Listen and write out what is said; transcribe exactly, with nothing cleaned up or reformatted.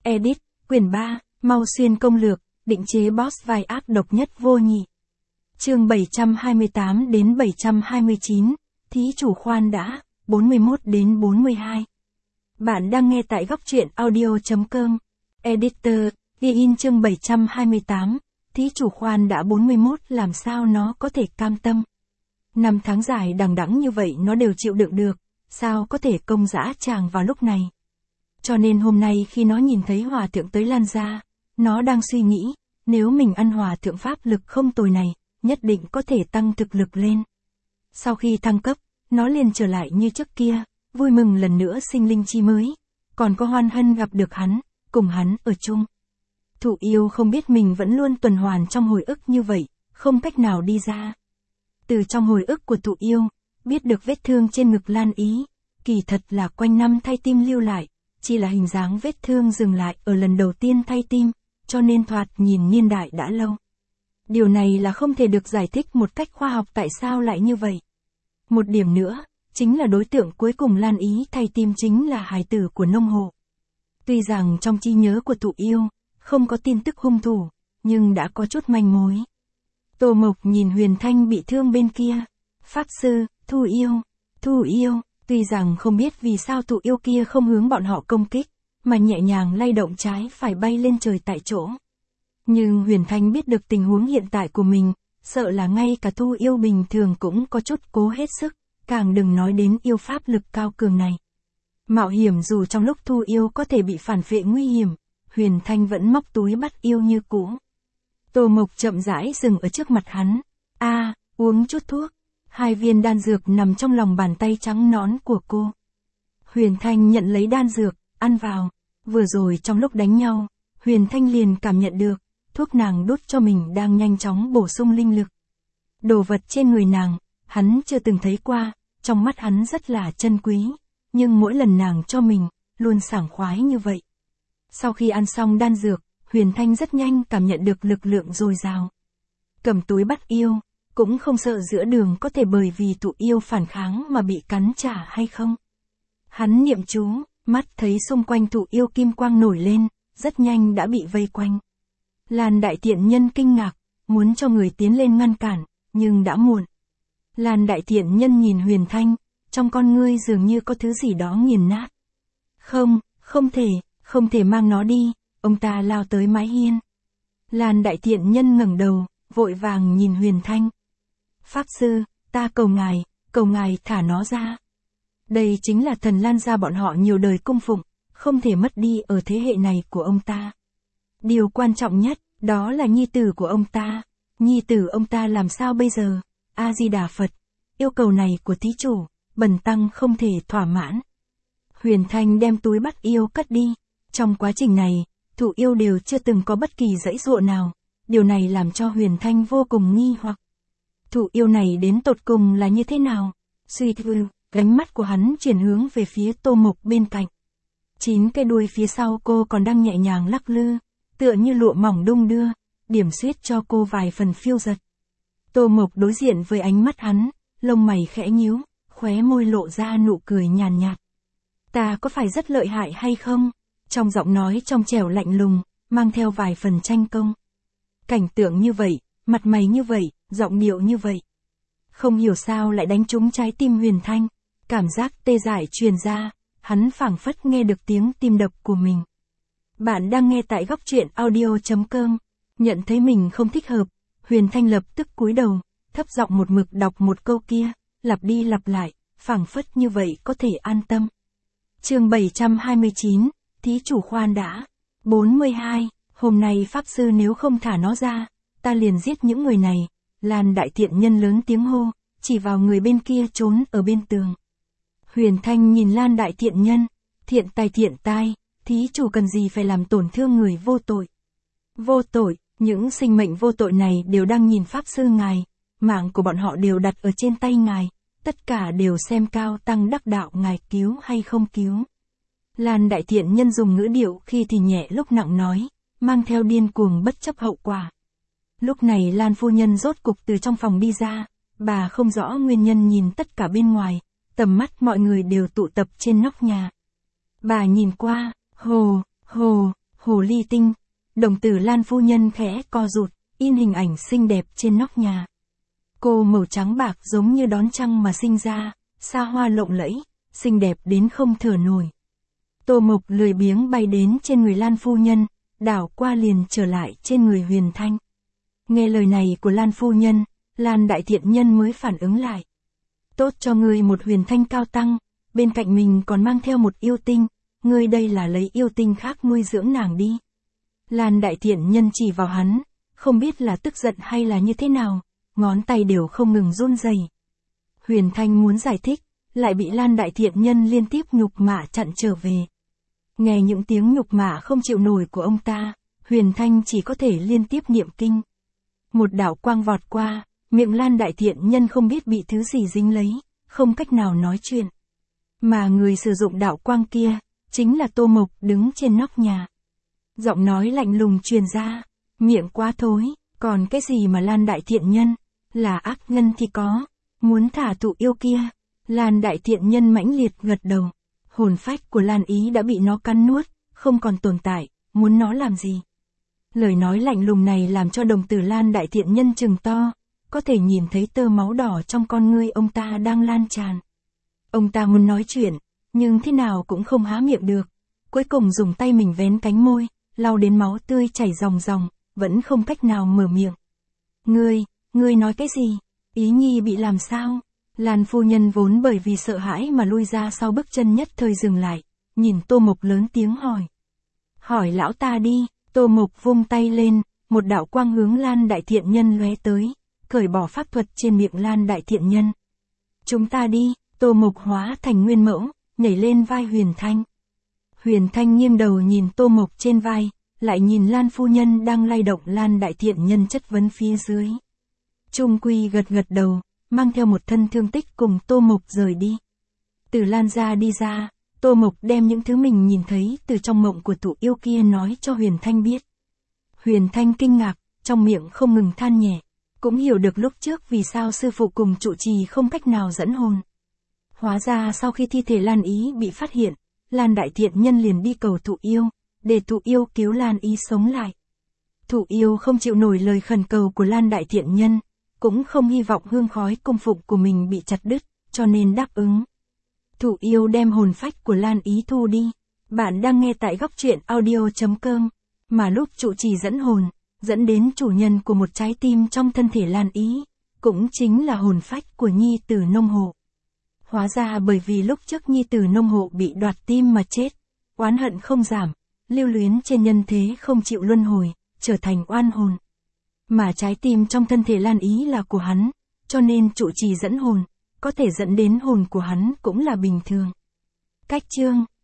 Edit, quyển ba, Mau Xuyên công lược, định chế boss vai ác độc nhất vô nhị. Chương bảy trăm hai mươi tám đến bảy trăm hai mươi chín, thí chủ khoan đã, bốn mươi mốt đến bốn mươi hai. Bạn đang nghe tại góc truyện audio chấm com. Editor, ghi in chương bảy trăm hai mươi tám, thí chủ khoan đã bốn mươi mốt, làm sao nó có thể cam tâm. Năm tháng dài đằng đẵng như vậy nó đều chịu đựng được, sao có thể công dã tràng vào lúc này. Cho nên hôm nay khi nó nhìn thấy hòa thượng tới Lan gia, nó đang suy nghĩ, nếu mình ăn hòa thượng pháp lực không tồi này, nhất định có thể tăng thực lực lên. Sau khi thăng cấp, nó liền trở lại như trước kia, vui mừng lần nữa sinh linh chi mới, còn có hoan hân gặp được hắn, cùng hắn ở chung. Thụ yêu không biết mình vẫn luôn tuần hoàn trong hồi ức như vậy, không cách nào đi ra. Từ trong hồi ức của thụ yêu, biết được vết thương trên ngực Lan Ý, kỳ thật là quanh năm thay tim lưu lại, chỉ là hình dáng vết thương dừng lại ở lần đầu tiên thay tim, cho nên thoạt nhìn niên đại đã lâu. Điều này là không thể được giải thích một cách khoa học tại sao lại như vậy. Một điểm nữa, chính là đối tượng cuối cùng Lan Ý thay tim chính là hài tử của nông hộ. Tuy rằng trong trí nhớ của thụ yêu, không có tin tức hung thủ, nhưng đã có chút manh mối. Tô Mộc nhìn Huyền Thanh bị thương bên kia. Pháp sư, Thu yêu, Thu yêu, tuy rằng không biết vì sao thụ yêu kia không hướng bọn họ công kích, mà nhẹ nhàng lay động trái phải bay lên trời tại chỗ. Nhưng Huyền Thanh biết được tình huống hiện tại của mình, sợ là ngay cả Thu yêu bình thường cũng có chút cố hết sức, càng đừng nói đến yêu pháp lực cao cường này. Mạo hiểm dù trong lúc Thu yêu có thể bị phản vệ nguy hiểm, Huyền Thanh vẫn móc túi bắt yêu như cũ. Tô Mộc chậm rãi dừng ở trước mặt hắn. A, à, uống chút thuốc. Hai viên đan dược nằm trong lòng bàn tay trắng nõn của cô. Huyền Thanh nhận lấy đan dược, ăn vào. Vừa rồi trong lúc đánh nhau, Huyền Thanh liền cảm nhận được, thuốc nàng đút cho mình đang nhanh chóng bổ sung linh lực. Đồ vật trên người nàng, hắn chưa từng thấy qua, trong mắt hắn rất là chân quý, nhưng mỗi lần nàng cho mình, luôn sảng khoái như vậy. Sau khi ăn xong đan dược, Huyền Thanh rất nhanh cảm nhận được lực lượng dồi dào. Cầm túi bắt yêu, cũng không sợ giữa đường có thể bởi vì thụ yêu phản kháng mà bị cắn trả hay không. Hắn niệm chú, mắt thấy xung quanh thụ yêu kim quang nổi lên, rất nhanh đã bị vây quanh. Lan đại thiện nhân kinh ngạc, muốn cho người tiến lên ngăn cản, nhưng đã muộn. Lan đại thiện nhân nhìn Huyền Thanh, trong con ngươi dường như có thứ gì đó nghiền nát. Không, không thể, không thể mang nó đi, ông ta lao tới mái hiên. Lan đại thiện nhân ngẩng đầu, vội vàng nhìn Huyền Thanh. Pháp sư, ta cầu ngài, cầu ngài thả nó ra. Đây chính là thần Lan gia bọn họ nhiều đời cung phụng, không thể mất đi ở thế hệ này của ông ta. Điều quan trọng nhất, đó là nhi tử của ông ta. Nhi tử ông ta làm sao bây giờ? A-di-đà Phật, yêu cầu này của thí chủ, bần tăng không thể thỏa mãn. Huyền Thanh đem túi bắt yêu cất đi. Trong quá trình này, thụ yêu đều chưa từng có bất kỳ dãy dụa nào. Điều này làm cho Huyền Thanh vô cùng nghi hoặc. Thụ yêu này đến tột cùng là như thế nào? Suy thư, ánh mắt của hắn chuyển hướng về phía Tô Mộc bên cạnh. Chín cái đuôi phía sau cô còn đang nhẹ nhàng lắc lư, tựa như lụa mỏng đung đưa, điểm xuyết cho cô vài phần phiêu giật. Tô Mộc đối diện với ánh mắt hắn, lông mày khẽ nhíu, khóe môi lộ ra nụ cười nhàn nhạt. Ta có phải rất lợi hại hay không? Trong giọng nói trong trẻo lạnh lùng, mang theo vài phần tranh công. Cảnh tượng như vậy, mặt mày như vậy, giọng điệu như vậy. Không hiểu sao lại đánh trúng trái tim Huyền Thanh, cảm giác tê dại truyền ra, hắn phảng phất nghe được tiếng tim đập của mình. Bạn đang nghe tại góc truyện audio chấm com, nhận thấy mình không thích hợp, Huyền Thanh lập tức cúi đầu, thấp giọng một mực đọc một câu kia, lặp đi lặp lại, phảng phất như vậy có thể an tâm. Chương bảy trăm hai mươi chín, thí chủ khoan đã. bốn mươi hai, hôm nay pháp sư nếu không thả nó ra, ta liền giết những người này. Lan đại thiện nhân lớn tiếng hô, chỉ vào người bên kia trốn ở bên tường. Huyền Thanh nhìn Lan đại thiện nhân, thiện tài thiện tai, thí chủ cần gì phải làm tổn thương người vô tội. Vô tội, những sinh mệnh vô tội này đều đang nhìn pháp sư ngài, mạng của bọn họ đều đặt ở trên tay ngài, tất cả đều xem cao tăng đắc đạo ngài cứu hay không cứu. Lan đại thiện nhân dùng ngữ điệu khi thì nhẹ lúc nặng nói, mang theo điên cuồng bất chấp hậu quả. Lúc này Lan phu nhân rốt cục từ trong phòng đi ra, bà không rõ nguyên nhân nhìn tất cả bên ngoài, tầm mắt mọi người đều tụ tập trên nóc nhà. Bà nhìn qua, hồ, hồ, Hồ ly tinh, đồng tử Lan phu nhân khẽ co rụt, in hình ảnh xinh đẹp trên nóc nhà. Cô màu trắng bạc giống như đón trăng mà sinh ra, xa hoa lộng lẫy, xinh đẹp đến không thở nổi. Tô Mộc lười biếng bay đến trên người Lan phu nhân, đảo qua liền trở lại trên người Huyền Thanh. Nghe lời này của Lan phu nhân, Lan đại thiện nhân mới phản ứng lại. Tốt cho ngươi một Huyền Thanh cao tăng, bên cạnh mình còn mang theo một yêu tinh, ngươi đây là lấy yêu tinh khác nuôi dưỡng nàng đi. Lan đại thiện nhân chỉ vào hắn, không biết là tức giận hay là như thế nào, ngón tay đều không ngừng run rẩy. Huyền Thanh muốn giải thích, lại bị Lan đại thiện nhân liên tiếp nhục mạ chặn trở về. Nghe những tiếng nhục mạ không chịu nổi của ông ta, Huyền Thanh chỉ có thể liên tiếp niệm kinh. Một đạo quang vọt qua, miệng Lan đại thiện nhân không biết bị thứ gì dính lấy, không cách nào nói chuyện. Mà người sử dụng đạo quang kia, chính là Tô Mộc đứng trên nóc nhà. Giọng nói lạnh lùng truyền ra, miệng quá thối, còn cái gì mà Lan đại thiện nhân, là ác ngân thì có, muốn thả tụ yêu kia. Lan đại thiện nhân mãnh liệt gật đầu, hồn phách của Lan Ý đã bị nó cắn nuốt, không còn tồn tại, muốn nó làm gì. Lời nói lạnh lùng này làm cho đồng tử Lan đại thiện nhân trừng to, có thể nhìn thấy tơ máu đỏ trong con ngươi ông ta đang lan tràn. Ông ta muốn nói chuyện, nhưng thế nào cũng không há miệng được, cuối cùng dùng tay mình vén cánh môi, lau đến máu tươi chảy ròng ròng, vẫn không cách nào mở miệng. Ngươi, ngươi nói cái gì? Ý nhi bị làm sao? Lan phu nhân vốn bởi vì sợ hãi mà lui ra sau bước chân nhất thời dừng lại, nhìn Tô Mộc lớn tiếng hỏi. Hỏi lão ta đi, Tô Mộc vung tay lên, một đạo quang hướng Lan đại thiện nhân lóe tới, cởi bỏ pháp thuật trên miệng Lan đại thiện nhân. Chúng ta đi, Tô Mộc hóa thành nguyên mẫu, nhảy lên vai Huyền Thanh. Huyền Thanh nghiêng đầu nhìn Tô Mộc trên vai, lại nhìn Lan phu nhân đang lay động Lan đại thiện nhân chất vấn phía dưới. Trung quy gật gật đầu, mang theo một thân thương tích cùng Tô Mộc rời đi. Từ Lan gia đi ra, Tô Mộc đem những thứ mình nhìn thấy từ trong mộng của tụ yêu kia nói cho Huyền Thanh biết. Huyền Thanh kinh ngạc, trong miệng không ngừng than nhẹ, cũng hiểu được lúc trước vì sao sư phụ cùng trụ trì không cách nào dẫn hồn. Hóa ra sau khi thi thể Lan Ý bị phát hiện, Lan đại thiện nhân liền đi cầu tụ yêu, để tụ yêu cứu Lan Ý sống lại. Tụ yêu không chịu nổi lời khẩn cầu của Lan đại thiện nhân, cũng không hy vọng hương khói cung phụng của mình bị chặt đứt, cho nên đáp ứng. Tụ yêu đem hồn phách của Lan Ý thu đi. Bạn đang nghe tại góc truyện audio chấm com, mà lúc trụ trì dẫn hồn, dẫn đến chủ nhân của một trái tim trong thân thể Lan Ý, cũng chính là hồn phách của nhi tử nông hộ. Hóa ra bởi vì lúc trước nhi tử nông hộ bị đoạt tim mà chết, oán hận không giảm, lưu luyến trên nhân thế không chịu luân hồi, trở thành oan hồn. Mà trái tim trong thân thể Lan Ý là của hắn, cho nên trụ trì dẫn hồn, có thể dẫn đến hồn của hắn cũng là bình thường. Cách chương